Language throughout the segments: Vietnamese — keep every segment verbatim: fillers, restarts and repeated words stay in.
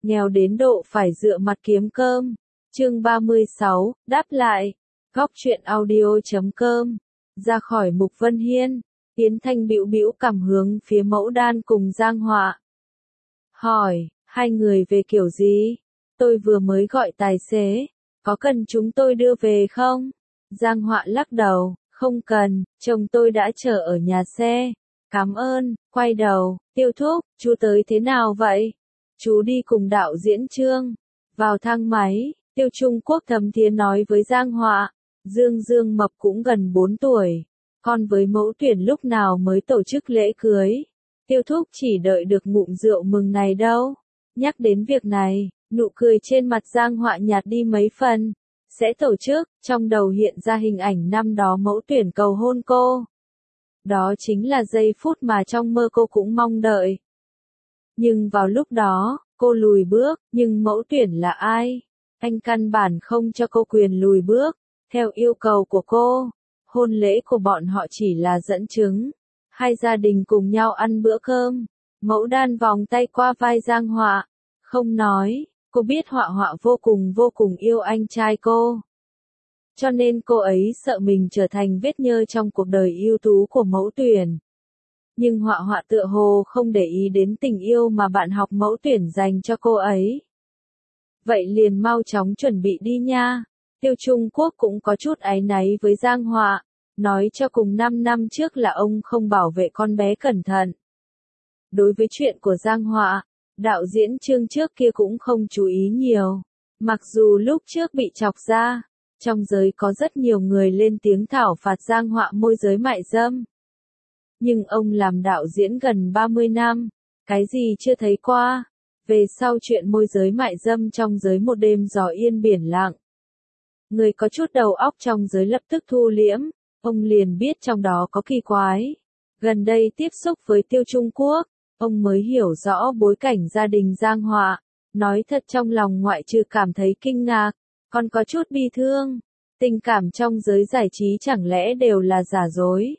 nghèo đến độ phải dựa mặt kiếm cơm. Chương ba mươi sáu, đáp lại. Góc truyện audio chấm com. Ra khỏi Mục Vân Hiên, Yến Thanh bĩu bĩu cằm hướng phía Mẫu Đan cùng Giang Họa. Hỏi, hai người về kiểu gì? Tôi vừa mới gọi tài xế, có cần chúng tôi đưa về không? Giang Họa lắc đầu, không cần, chồng tôi đã chờ ở nhà xe. Cảm ơn. Quay đầu, Tiêu Thúc, chú tới thế nào vậy? Chú đi cùng đạo diễn Trương. Vào thang máy, Tiêu Trung Quốc thầm thiế nói với Giang Họa. Dương Dương Mập cũng gần bốn tuổi. Con với Mẫu Tuyển lúc nào mới tổ chức lễ cưới? Tiêu Thúc chỉ đợi được ngụm rượu mừng này đâu. Nhắc đến việc này, nụ cười trên mặt Giang Họa nhạt đi mấy phần. Sẽ tổ chức, trong đầu hiện ra hình ảnh năm đó Mẫu Tuyển cầu hôn cô. Đó chính là giây phút mà trong mơ cô cũng mong đợi. Nhưng vào lúc đó, cô lùi bước, nhưng Mẫu Tuyển là ai? Anh căn bản không cho cô quyền lùi bước. Theo yêu cầu của cô, hôn lễ của bọn họ chỉ là dẫn chứng. Hai gia đình cùng nhau ăn bữa cơm. Mẫu Đan vòng tay qua vai Giang Họa. Không nói, cô biết Họa Họa vô cùng vô cùng yêu anh trai cô. Cho nên cô ấy sợ mình trở thành vết nhơ trong cuộc đời ưu tú của Mẫu Tuyển. Nhưng Họa Họa tựa hồ không để ý đến tình yêu mà bạn học Mẫu Tuyển dành cho cô ấy. Vậy liền mau chóng chuẩn bị đi nha. Tiêu Trung Quốc cũng có chút áy náy với Giang Họa, nói cho cùng năm năm trước là ông không bảo vệ con bé cẩn thận. Đối với chuyện của Giang Họa, đạo diễn Trương trước kia cũng không chú ý nhiều. Mặc dù lúc trước bị chọc ra, trong giới có rất nhiều người lên tiếng thảo phạt Giang Họa môi giới mại dâm. Nhưng ông làm đạo diễn gần ba mươi năm, cái gì chưa thấy qua. Về sau chuyện môi giới mại dâm trong giới một đêm gió yên biển lặng. Người có chút đầu óc trong giới lập tức thu liễm, ông liền biết trong đó có kỳ quái. Gần đây tiếp xúc với Tiêu Trung Quốc, ông mới hiểu rõ bối cảnh gia đình Giang Họa. Nói thật trong lòng ngoại trừ cảm thấy kinh ngạc, còn có chút bi thương. Tình cảm trong giới giải trí chẳng lẽ đều là giả dối.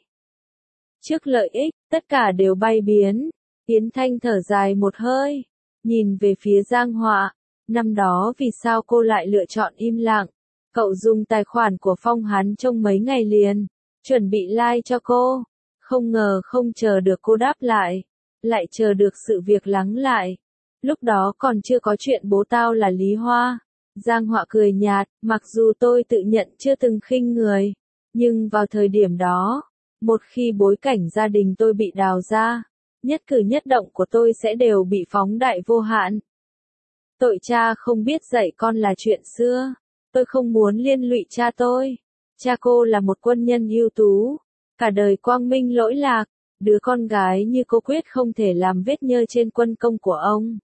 Trước lợi ích, tất cả đều bay biến. Yến Thanh thở dài một hơi, nhìn về phía Giang Họa. Năm đó vì sao cô lại lựa chọn im lặng? Cậu dùng tài khoản của Phong hắn trong mấy ngày liền, chuẩn bị like cho cô. Không ngờ không chờ được cô đáp lại, lại chờ được sự việc lắng lại. Lúc đó còn chưa có chuyện bố tao là Lý Hoa. Giang Họa cười nhạt, mặc dù tôi tự nhận chưa từng khinh người, nhưng vào thời điểm đó, một khi bối cảnh gia đình tôi bị đào ra, nhất cử nhất động của tôi sẽ đều bị phóng đại vô hạn. Tội cha không biết dạy con là chuyện xưa. Tôi không muốn liên lụy cha tôi. Cha cô là một quân nhân ưu tú, cả đời quang minh lỗi lạc, đứa con gái như cô quyết không thể làm vết nhơ trên quân công của ông.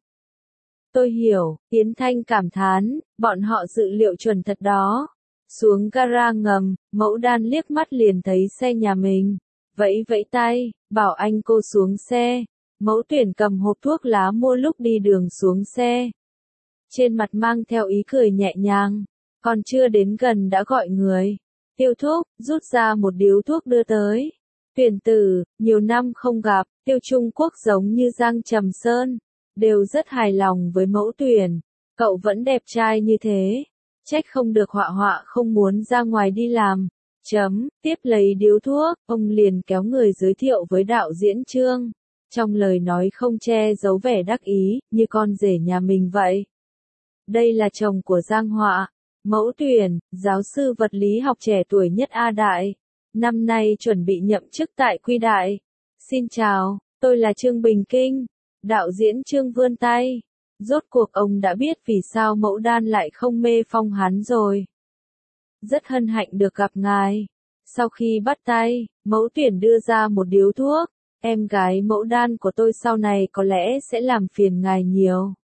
Tôi hiểu, Yến Thanh cảm thán, bọn họ dự liệu chuẩn thật đó. Xuống gara ngầm, Mẫu Đan liếc mắt liền thấy xe nhà mình, vẫy vẫy tay, bảo anh cô xuống xe. Mẫu Tuyển cầm hộp thuốc lá mua lúc đi đường xuống xe. Trên mặt mang theo ý cười nhẹ nhàng. Còn chưa đến gần đã gọi người. Tiêu Thúc, rút ra một điếu thuốc đưa tới. Tuyển tử, nhiều năm không gặp, Tiêu Trung Quốc giống như Giang Trầm Sơn. Đều rất hài lòng với Mẫu Tuyển. Cậu vẫn đẹp trai như thế. Trách không được Họa Họa không muốn ra ngoài đi làm. Chấm, tiếp lấy điếu thuốc, ông liền kéo người giới thiệu với đạo diễn Trương. Trong lời nói không che giấu vẻ đắc ý, như con rể nhà mình vậy. Đây là chồng của Giang Họa. Mẫu Tuyển, giáo sư vật lý học trẻ tuổi nhất A Đại. Năm nay chuẩn bị nhậm chức tại Quy Đại. Xin chào, tôi là Trương Bình Kinh. Đạo diễn Trương vươn tay. Rốt cuộc ông đã biết vì sao Mẫu Đan lại không mê Phong hắn rồi. Rất hân hạnh được gặp ngài. Sau khi bắt tay, Mẫu Tuyển đưa ra một điếu thuốc. Em gái Mẫu Đan của tôi sau này có lẽ sẽ làm phiền ngài nhiều.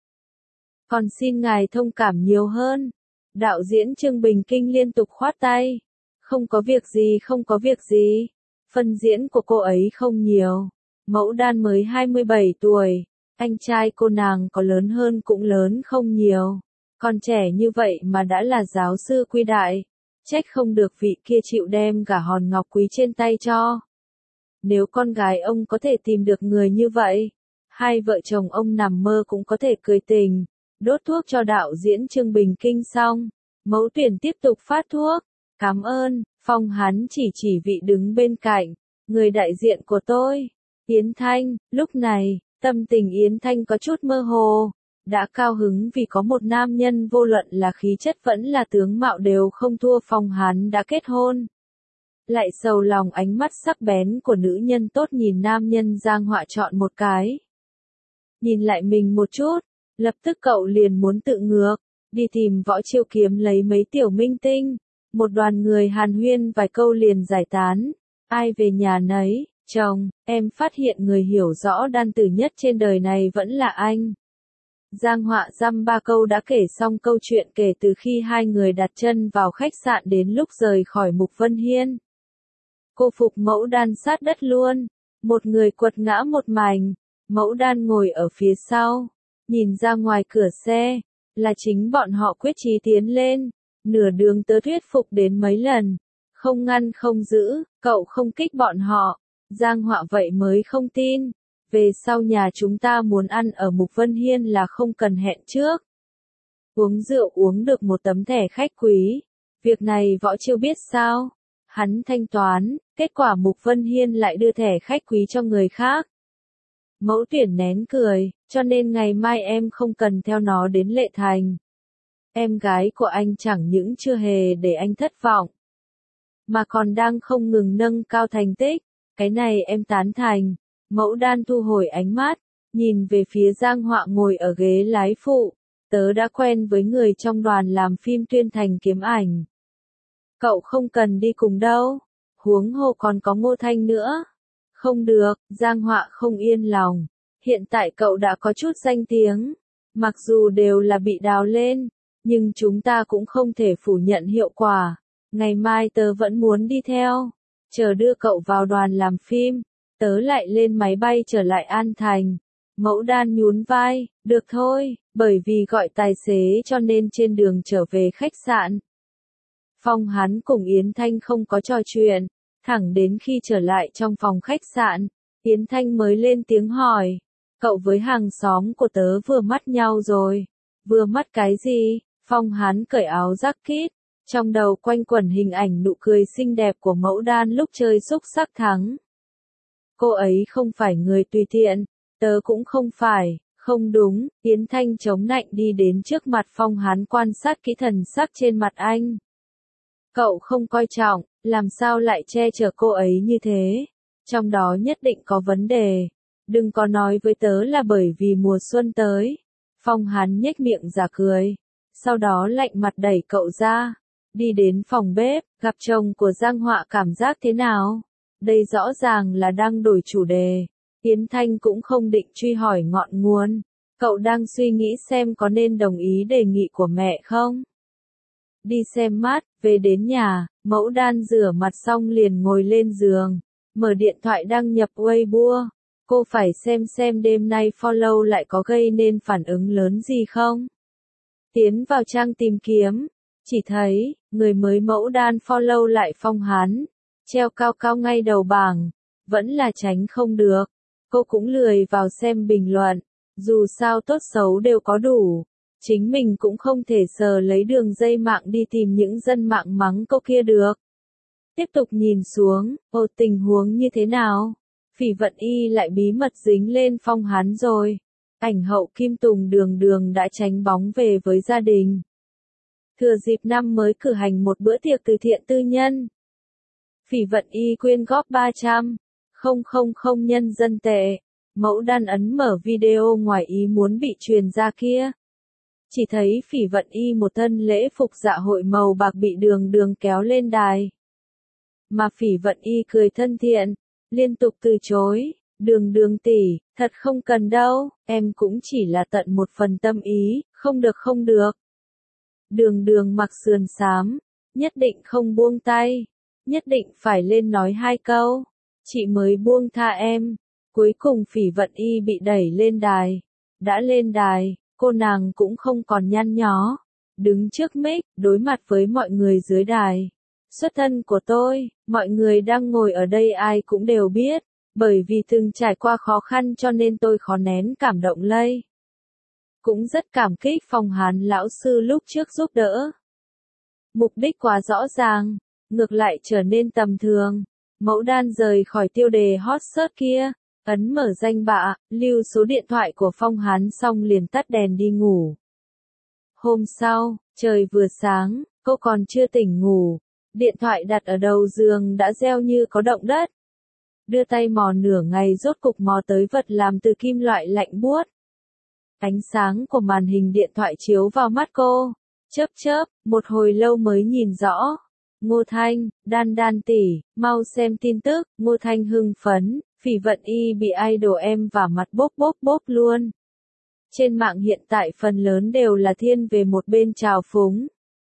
Còn xin ngài thông cảm nhiều hơn. Đạo diễn Trương Bình Kinh liên tục khoát tay. Không có việc gì không có việc gì. Phần diễn của cô ấy không nhiều. Mẫu Đan mới hai mươi bảy tuổi. Anh trai cô nàng có lớn hơn cũng lớn không nhiều. Còn trẻ như vậy mà đã là giáo sư Quy Đại. Trách không được vị kia chịu đem cả hòn ngọc quý trên tay cho. Nếu con gái ông có thể tìm được người như vậy, hai vợ chồng ông nằm mơ cũng có thể cười tình. Đốt thuốc cho đạo diễn Trương Bình Kinh xong, Mẫu Tuyển tiếp tục phát thuốc. Cảm ơn, Phong hắn chỉ chỉ vị đứng bên cạnh, người đại diện của tôi. Yến Thanh, lúc này, tâm tình Yến Thanh có chút mơ hồ, đã cao hứng vì có một nam nhân vô luận là khí chất vẫn là tướng mạo đều không thua Phong hắn đã kết hôn. Lại sầu lòng ánh mắt sắc bén của nữ nhân tốt nhìn nam nhân Giang Họa chọn một cái. Nhìn lại mình một chút, lập tức cậu liền muốn tự ngược, đi tìm Võ Chiêu kiếm lấy mấy tiểu minh tinh. Một đoàn người hàn huyên vài câu liền giải tán, ai về nhà nấy, chồng, em phát hiện người hiểu rõ đan tử nhất trên đời này vẫn là anh. Giang Họa dăm ba câu đã kể xong câu chuyện kể từ khi hai người đặt chân vào khách sạn đến lúc rời khỏi Mục Vân Hiên. Cô Phục Mẫu Đan sát đất luôn, một người quật ngã một mảnh, Mẫu Đan ngồi ở phía sau, nhìn ra ngoài cửa xe, là chính bọn họ quyết chí tiến lên. Nửa đường tớ thuyết phục đến mấy lần, không ngăn không giữ, cậu không kích bọn họ, Giang Họa vậy mới không tin, về sau nhà chúng ta muốn ăn ở Mục Vân Hiên là không cần hẹn trước. Uống rượu uống được một tấm thẻ khách quý, việc này Võ Chiêu biết sao, hắn thanh toán, kết quả Mục Vân Hiên lại đưa thẻ khách quý cho người khác. Mẫu Tuyển nén cười, cho nên ngày mai em không cần theo nó đến Lệ Thành. Em gái của anh chẳng những chưa hề để anh thất vọng, mà còn đang không ngừng nâng cao thành tích, cái này em tán thành. Mẫu Đan thu hồi ánh mắt, nhìn về phía Giang Họa ngồi ở ghế lái phụ, tớ đã quen với người trong đoàn làm phim Tuyên Thành kiếm ảnh. Cậu không cần đi cùng đâu, huống hồ còn có Ngô Thanh nữa. Không được, Giang Họa không yên lòng, hiện tại cậu đã có chút danh tiếng, mặc dù đều là bị đào lên. Nhưng chúng ta cũng không thể phủ nhận hiệu quả. Ngày mai tớ vẫn muốn đi theo. Chờ đưa cậu vào đoàn làm phim. Tớ lại lên máy bay trở lại An Thành. Mẫu Đan nhún vai. Được thôi, bởi vì gọi tài xế cho nên trên đường trở về khách sạn. Phong hắn cùng Yến Thanh không có trò chuyện. Thẳng đến khi trở lại trong phòng khách sạn, Yến Thanh mới lên tiếng hỏi. Cậu với hàng xóm của tớ vừa mắt nhau rồi. Vừa mắt cái gì? Phong hắn cởi áo jacket, trong đầu quanh quẩn hình ảnh nụ cười xinh đẹp của Mẫu Đan lúc chơi xúc sắc thắng. Cô ấy không phải người tùy tiện, tớ cũng không phải, không đúng, Yến Thanh chống nạnh đi đến trước mặt Phong hắn quan sát kỹ thần sắc trên mặt anh. Cậu không coi trọng, làm sao lại che chở cô ấy như thế, trong đó nhất định có vấn đề, đừng có nói với tớ là bởi vì mùa xuân tới. Phong hắn nhếch miệng giả cười. Sau đó lạnh mặt đẩy cậu ra, đi đến phòng bếp, gặp chồng của Giang Họa cảm giác thế nào? Đây rõ ràng là đang đổi chủ đề. Yến Thanh cũng không định truy hỏi ngọn nguồn. Cậu đang suy nghĩ xem có nên đồng ý đề nghị của mẹ không? Đi xem mắt, về đến nhà, Mẫu Đan rửa mặt xong liền ngồi lên giường, mở điện thoại đăng nhập Weibo. Cô phải xem xem đêm nay follow lại có gây nên phản ứng lớn gì không? Tiến vào trang tìm kiếm, chỉ thấy, người mới Mẫu Đan follow lại Phong hắn, treo cao cao ngay đầu bảng, vẫn là tránh không được. Cô cũng lười vào xem bình luận, dù sao tốt xấu đều có đủ, chính mình cũng không thể sờ lấy đường dây mạng đi tìm những dân mạng mắng cô kia được. Tiếp tục nhìn xuống, ồ tình huống như thế nào? Phỉ Vận Y lại bí mật dính lên Phong hắn rồi. Ảnh hậu Kim Tùng đường đường đã tránh bóng về với gia đình. Thừa dịp năm mới cử hành một bữa tiệc từ thiện tư nhân. Phỉ Vận Y quyên góp ba trăm nghìn nhân dân tệ. Mẫu Đan ấn mở video ngoài ý muốn bị truyền ra kia. Chỉ thấy Phỉ Vận Y một thân lễ phục dạ hội màu bạc bị đường đường kéo lên đài. Mà Phỉ Vận Y cười thân thiện, liên tục từ chối. Đường đường tỷ, thật không cần đâu, em cũng chỉ là tận một phần tâm ý, không được không được. Đường đường mặc sườn xám, nhất định không buông tay, nhất định phải lên nói hai câu, chị mới buông tha em. Cuối cùng Phỉ Vận Y bị đẩy lên đài, đã lên đài, cô nàng cũng không còn nhăn nhó, đứng trước mic, đối mặt với mọi người dưới đài. Xuất thân của tôi, mọi người đang ngồi ở đây ai cũng đều biết. Bởi vì từng trải qua khó khăn cho nên tôi khó nén cảm động lây. cũng rất cảm kích Phong Hán lão sư lúc trước giúp đỡ. Mục đích quá rõ ràng, ngược lại trở nên tầm thường. Mẫu Đan rời khỏi tiêu đề hot search kia, ấn mở danh bạ, lưu số điện thoại của Phong Hán xong liền tắt đèn đi ngủ. Hôm sau, trời vừa sáng, cô còn chưa tỉnh ngủ, điện thoại đặt ở đầu giường đã reo như có động đất. Đưa tay mò nửa ngày rốt cục mò tới vật làm từ kim loại lạnh buốt. Ánh sáng của màn hình điện thoại chiếu vào mắt cô, chớp chớp, một hồi lâu mới nhìn rõ. Ngô Thanh, Đan Đan tỷ, mau xem tin tức. Ngô Thanh hưng phấn, Phỉ Vận Y bị idol em vả mặt bốp bốp bốp luôn. Trên mạng hiện tại phần lớn đều là thiên về một bên trào phúng.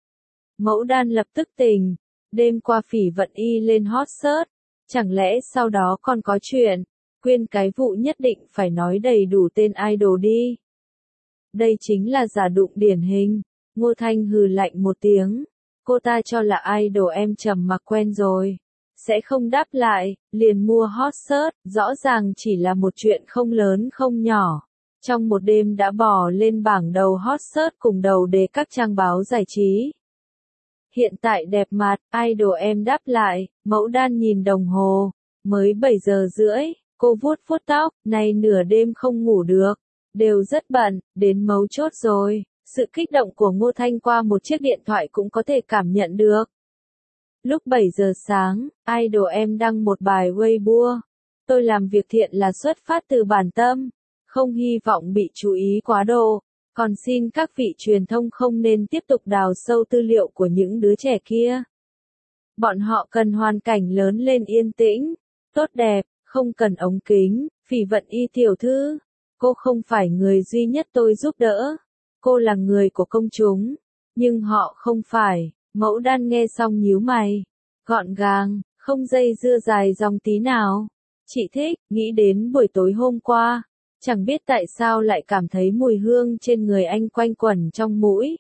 Mẫu Đan lập tức tỉnh, đêm qua Phỉ Vận Y lên hot search, chẳng lẽ sau đó còn có chuyện, quên cái vụ nhất định phải nói đầy đủ tên idol đi. Đây chính là giả đụng điển hình. Ngô Thanh hừ lạnh một tiếng, cô ta cho là idol em trầm mặc quen rồi, sẽ không đáp lại, liền mua hot search, rõ ràng chỉ là một chuyện không lớn không nhỏ. Trong một đêm đã bò lên bảng đầu hot search cùng đầu đề các trang báo giải trí. Hiện tại đẹp mặt, idol em đáp lại, Mẫu Đan nhìn đồng hồ, mới bảy giờ rưỡi, cô vuốt vuốt tóc, nay nửa đêm không ngủ được, đều rất bận, đến mấu chốt rồi. Sự kích động của Ngô Thanh qua một chiếc điện thoại cũng có thể cảm nhận được. Lúc bảy giờ sáng, idol em đăng một bài Weibo. Tôi làm việc thiện là xuất phát từ bản tâm, không hy vọng bị chú ý quá độ. Còn xin các vị truyền thông không nên tiếp tục đào sâu tư liệu của những đứa trẻ kia. Bọn họ cần hoàn cảnh lớn lên yên tĩnh, tốt đẹp, không cần ống kính. Phỉ Vận Y tiểu thư, cô không phải người duy nhất tôi giúp đỡ. Cô là người của công chúng, nhưng họ không phải. Mẫu Đan nghe xong nhíu mày, gọn gàng, không dây dưa dài dòng tí nào. Chị thích, nghĩ đến buổi tối hôm qua, chẳng biết tại sao lại cảm thấy mùi hương trên người anh quanh quẩn trong mũi.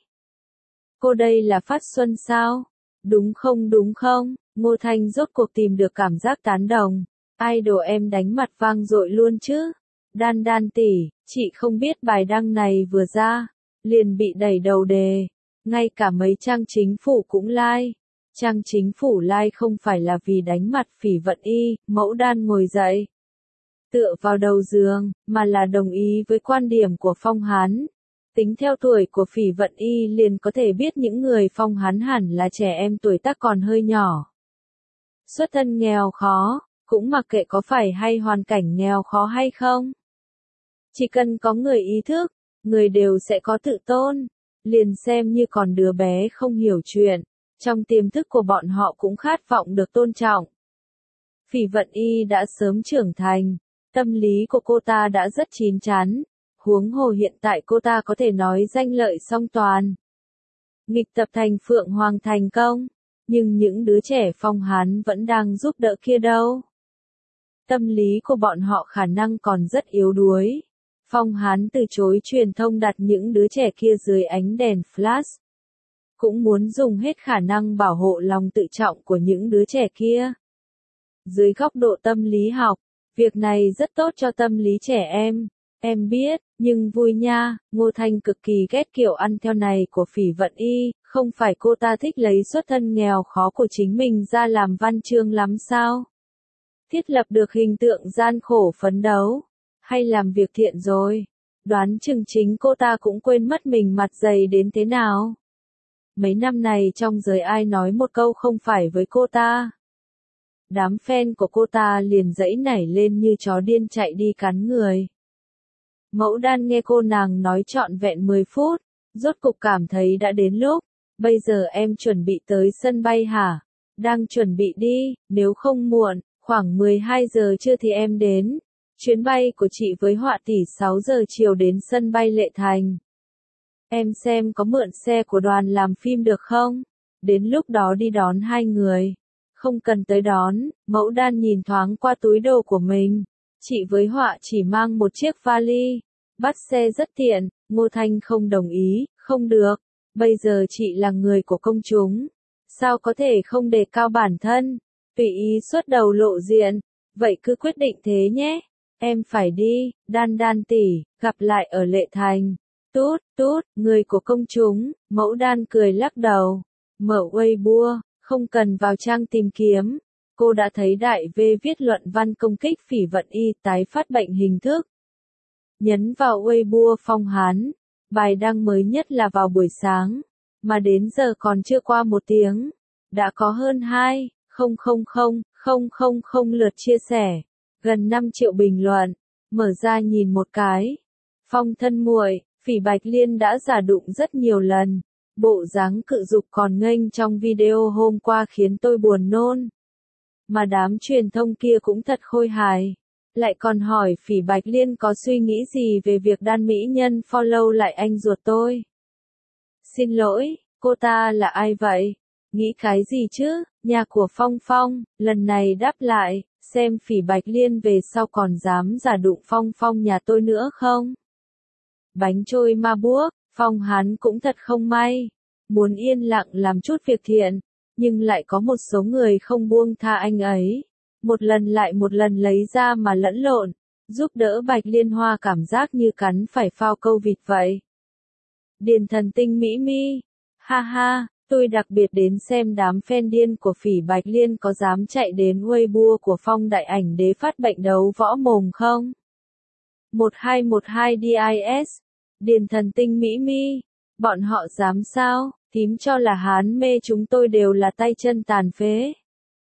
Cô đây là phát xuân sao? Đúng không đúng không? Ngô Thanh rốt cuộc tìm được cảm giác tán đồng. Idol em đánh mặt vang dội luôn chứ. Đan Đan tỷ, chị không biết bài đăng này vừa ra, liền bị đẩy đầu đề. Ngay cả mấy trang chính phủ cũng like. Trang chính phủ like không phải là vì đánh mặt Phỉ Vận Y. Mẫu Đan ngồi dậy, tựa vào đầu giường, mà là đồng ý với quan điểm của Phong Hán. Tính theo tuổi của Phỉ Vận Y liền có thể biết những người Phong Hán hẳn là trẻ em tuổi tác còn hơi nhỏ. Xuất thân nghèo khó, cũng mặc kệ có phải hay hoàn cảnh nghèo khó hay không. Chỉ cần có người ý thức, người đều sẽ có tự tôn, liền xem như còn đứa bé không hiểu chuyện, trong tiềm thức của bọn họ cũng khát vọng được tôn trọng. Phỉ Vận Y đã sớm trưởng thành, tâm lý của cô ta đã rất chín chắn, huống hồ hiện tại cô ta có thể nói danh lợi song toàn. Nghịch tập thành Phượng Hoàng thành công, nhưng những đứa trẻ Phong Hán vẫn đang giúp đỡ kia đâu. Tâm lý của bọn họ khả năng còn rất yếu đuối. Phong Hán từ chối truyền thông đặt những đứa trẻ kia dưới ánh đèn flash. Cũng muốn dùng hết khả năng bảo hộ lòng tự trọng của những đứa trẻ kia. Dưới góc độ tâm lý học, việc này rất tốt cho tâm lý trẻ em. Em biết, nhưng vui nha. Ngô Thanh cực kỳ ghét kiểu ăn theo này của Phỉ Vận Y, không phải cô ta thích lấy xuất thân nghèo khó của chính mình ra làm văn chương lắm sao? Thiết lập được hình tượng gian khổ phấn đấu, hay làm việc thiện rồi. Đoán chừng chính cô ta cũng quên mất mình mặt dày đến thế nào. Mấy năm này trong giới ai nói một câu không phải với cô ta. Đám fan của cô ta liền dãy nảy lên như chó điên chạy đi cắn người. Mẫu Đan nghe cô nàng nói trọn vẹn mười phút, rốt cục cảm thấy đã đến lúc. Bây giờ em chuẩn bị tới sân bay hả? Đang chuẩn bị đi, nếu không muộn, khoảng mười hai giờ trưa thì em đến. Chuyến bay của chị với Họa tỷ sáu giờ chiều đến sân bay Lệ Thành. Em xem có mượn xe của đoàn làm phim được không? Đến lúc đó đi đón hai người. Không cần tới đón. Mẫu Đan nhìn thoáng qua túi đồ của mình. Chị với Họa chỉ mang một chiếc vali. Bắt xe rất tiện. Ngô Thanh không đồng ý. Không được. Bây giờ chị là người của công chúng. Sao có thể không đề cao bản thân? Tùy ý xuất đầu lộ diện. Vậy cứ quyết định thế nhé. Em phải đi. Đan Đan tỷ, gặp lại ở Lệ Thành. Tút, tút, người của công chúng, Mẫu Đan cười lắc đầu. Mở Weibo, không cần vào trang tìm kiếm. Cô đã thấy đại V viết luận văn công kích Phỉ Vận Y tái phát bệnh hình thức. Nhấn vào Weibo Phong Hán. Bài đăng mới nhất là vào buổi sáng. Mà đến giờ còn chưa qua một tiếng. Đã có hơn hai nghìn lượt chia sẻ. Gần năm triệu bình luận. Mở ra nhìn một cái. Phong thân muội, Phỉ Bạch Liên đã giả đụng rất nhiều lần. Bộ dáng cự dục còn nghênh trong video hôm qua khiến tôi buồn nôn. Mà đám truyền thông kia cũng thật khôi hài. Lại còn hỏi Phỉ Bạch Liên có suy nghĩ gì về việc đan mỹ nhân follow lại anh ruột tôi. Xin lỗi, cô ta là ai vậy? Nghĩ cái gì chứ? Nhà của Phong Phong, lần này đáp lại, xem Phỉ Bạch Liên về sau còn dám giả đụng Phong Phong nhà tôi nữa không? Bánh trôi ma buốc, Phong Hán cũng thật không may. Muốn yên lặng làm chút việc thiện, nhưng lại có một số người không buông tha anh ấy. Một lần lại một lần lấy ra mà lẫn lộn, giúp đỡ Bạch Liên Hoa cảm giác như cắn phải phao câu vịt vậy. Điền thần tinh Mỹ Mi, ha ha, tôi đặc biệt đến xem đám fan điên của Phỉ Bạch Liên có dám chạy đến Weibo của Phong Đại Ảnh Đế phát bệnh đấu võ mồm không? một hai một hai dis, Điền thần tinh Mỹ Mi, bọn họ dám sao? Thím cho là Hán mê chúng tôi đều là tay chân tàn phế.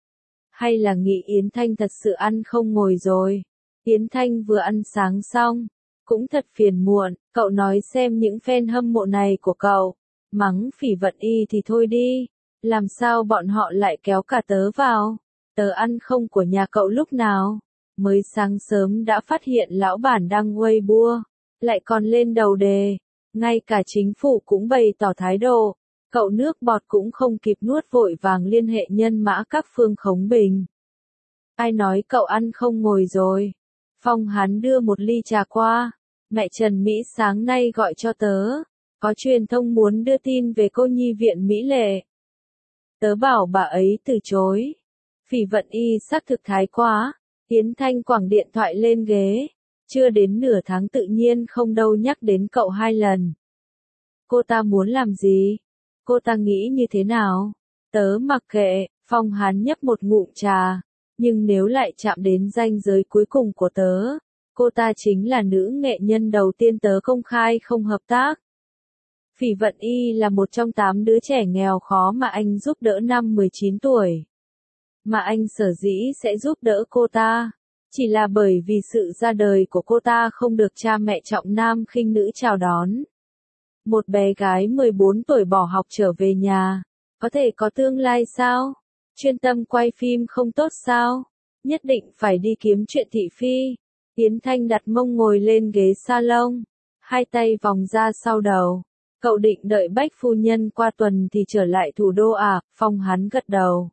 Hay là nghĩ Yến Thanh thật sự ăn không ngồi rồi? Yến Thanh vừa ăn sáng xong, cũng thật phiền muộn, cậu nói xem những fan hâm mộ này của cậu, mắng Phỉ Vận Y thì thôi đi, làm sao bọn họ lại kéo cả tớ vào? Tớ ăn không của nhà cậu lúc nào? Mới sáng sớm đã phát hiện lão bản đăng Weibo, lại còn lên đầu đề, ngay cả chính phủ cũng bày tỏ thái độ. Cậu nước bọt cũng không kịp nuốt vội vàng liên hệ nhân mã các phương khống bình. Ai nói cậu ăn không ngồi rồi? Phong Hán đưa một ly trà qua. Mẹ Trần Mỹ sáng nay gọi cho tớ. Có truyền thông muốn đưa tin về cô nhi viện Mỹ Lệ. Tớ bảo bà ấy từ chối. Phỉ Vận Y xác thực thái quá. Yến Thanh quẳng điện thoại lên ghế. Chưa đến nửa tháng tự nhiên không đâu nhắc đến cậu hai lần. Cô ta muốn làm gì? Cô ta nghĩ như thế nào? Tớ mặc kệ, Phong Hán nhấp một ngụm trà. Nhưng nếu lại chạm đến ranh giới cuối cùng của tớ, cô ta chính là nữ nghệ nhân đầu tiên tớ công khai không hợp tác. Phỉ Vận Y là một trong tám đứa trẻ nghèo khó mà anh giúp đỡ năm mười chín tuổi. Mà anh sở dĩ sẽ giúp đỡ cô ta, chỉ là bởi vì sự ra đời của cô ta không được cha mẹ trọng nam khinh nữ chào đón. Một bé gái mười bốn tuổi bỏ học trở về nhà, có thể có tương lai sao? Chuyên tâm quay phim không tốt sao? Nhất định phải đi kiếm chuyện thị phi. Yến Thanh đặt mông ngồi lên ghế salon, hai tay vòng ra sau đầu. Cậu định đợi Bách phu nhân qua tuần thì trở lại thủ đô à? Phong Hán gật đầu.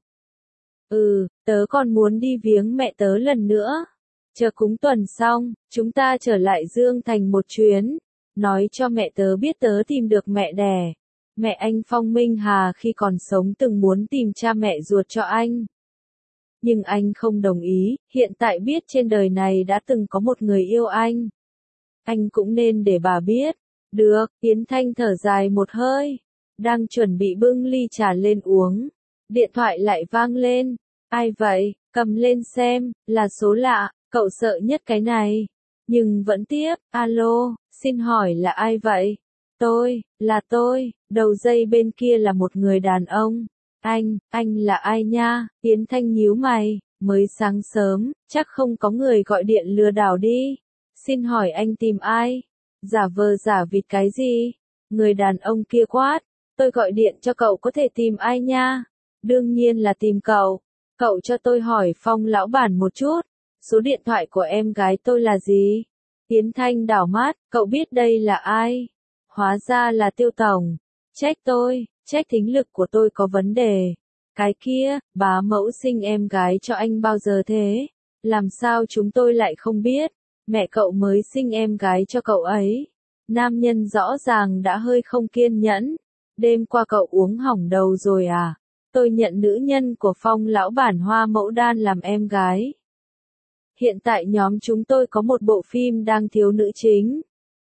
Ừ, tớ còn muốn đi viếng mẹ tớ lần nữa. Chờ cúng tuần xong, chúng ta trở lại Dương Thành một chuyến. Nói cho mẹ tớ biết tớ tìm được mẹ đẻ. Mẹ anh Phong Minh Hà khi còn sống từng muốn tìm cha mẹ ruột cho anh. Nhưng anh không đồng ý, hiện tại biết trên đời này đã từng có một người yêu anh. Anh cũng nên để bà biết. Được, Yến Thanh thở dài một hơi. Đang chuẩn bị bưng ly trà lên uống. Điện thoại lại vang lên. Ai vậy? Cầm lên xem, là số lạ, cậu sợ nhất cái này. Nhưng vẫn tiếp, alo, xin hỏi là ai vậy? Tôi, là tôi, đầu dây bên kia là một người đàn ông. Anh, anh là ai nha? Yến Thanh nhíu mày, mới sáng sớm, chắc không có người gọi điện lừa đảo đi. Xin hỏi anh tìm ai? Giả vờ giả vịt cái gì? Người đàn ông kia quát, tôi gọi điện cho cậu có thể tìm ai nha? Đương nhiên là tìm cậu. Cậu cho tôi hỏi Phong lão bản một chút. Số điện thoại của em gái tôi là gì? Yến Thanh đảo mắt, cậu biết đây là ai? Hóa ra là Tiêu Tổng. Trách tôi, trách thính lực của tôi có vấn đề. Cái kia, bá mẫu sinh em gái cho anh bao giờ thế? Làm sao chúng tôi lại không biết? Mẹ cậu mới sinh em gái cho cậu ấy. Nam nhân rõ ràng đã hơi không kiên nhẫn. Đêm qua cậu uống hỏng đầu rồi à? Tôi nhận nữ nhân của Phong lão bản Hoa Mẫu Đan làm em gái. Hiện tại nhóm chúng tôi có một bộ phim đang thiếu nữ chính.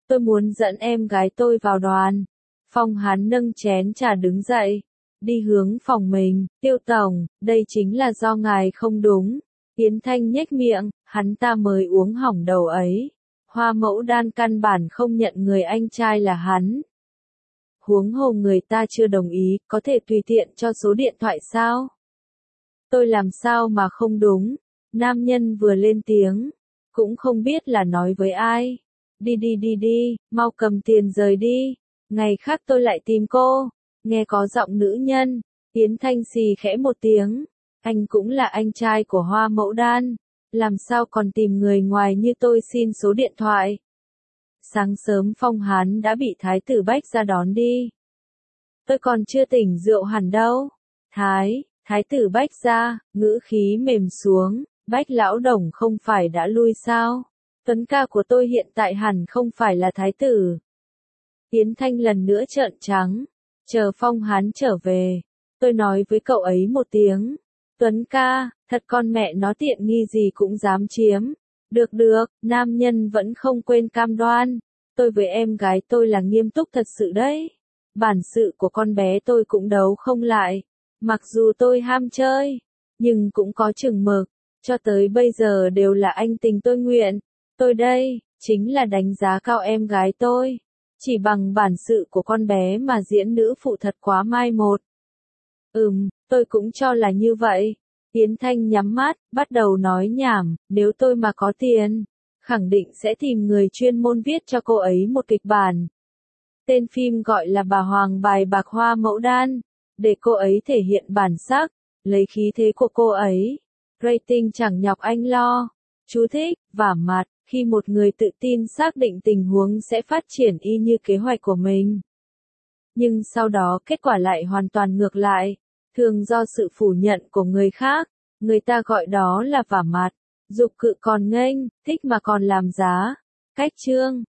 Tôi muốn dẫn em gái tôi vào đoàn. Phong Hán nâng chén trà đứng dậy, đi hướng phòng mình. Tiêu tổng, đây chính là do ngài không đúng. Yến Thanh nhếch miệng, hắn ta mới uống hỏng đầu ấy. Hoa Mẫu Đan căn bản không nhận người anh trai là hắn. Huống hồ người ta chưa đồng ý, có thể tùy tiện cho số điện thoại sao? Tôi làm sao mà không đúng? Nam nhân vừa lên tiếng, cũng không biết là nói với ai. Đi đi đi đi, mau cầm tiền rời đi. Ngày khác tôi lại tìm cô. Nghe có giọng nữ nhân, Yến Thanh xì khẽ một tiếng. Anh cũng là anh trai của Hoa Mẫu Đan. Làm sao còn tìm người ngoài như tôi xin số điện thoại? Sáng sớm Phong Hán đã bị Thái tử Bách ra đón đi. Tôi còn chưa tỉnh rượu hẳn đâu. Thái, Thái tử Bách ra, ngữ khí mềm xuống. Bách lão đồng không phải đã lui sao? Tuấn ca của tôi hiện tại hẳn không phải là thái tử. Yến Thanh lần nữa trợn trắng. Chờ Phong Hán trở về. Tôi nói với cậu ấy một tiếng. Tuấn ca, thật con mẹ nó tiện nghi gì cũng dám chiếm. Được được, nam nhân vẫn không quên cam đoan. Tôi với em gái tôi là nghiêm túc thật sự đấy. Bản sự của con bé tôi cũng đấu không lại. Mặc dù tôi ham chơi, nhưng cũng có chừng mực. Cho tới bây giờ đều là anh tình tôi nguyện. Tôi đây, chính là đánh giá cao em gái tôi. Chỉ bằng bản sự của con bé mà diễn nữ phụ thật quá mai một. Ừm, tôi cũng cho là như vậy. Yến Thanh nhắm mắt, bắt đầu nói nhảm, nếu tôi mà có tiền, khẳng định sẽ tìm người chuyên môn viết cho cô ấy một kịch bản. Tên phim gọi là Bà Hoàng bài bạc Hoa Mẫu Đan, để cô ấy thể hiện bản sắc, lấy khí thế của cô ấy. Rating chẳng nhọc anh lo. Chú thích, vả mặt, khi một người tự tin xác định tình huống sẽ phát triển y như kế hoạch của mình. Nhưng sau đó kết quả lại hoàn toàn ngược lại, thường do sự phủ nhận của người khác, người ta gọi đó là vả mặt. Dục cự còn nghênh, thích mà còn làm giá. Cách chương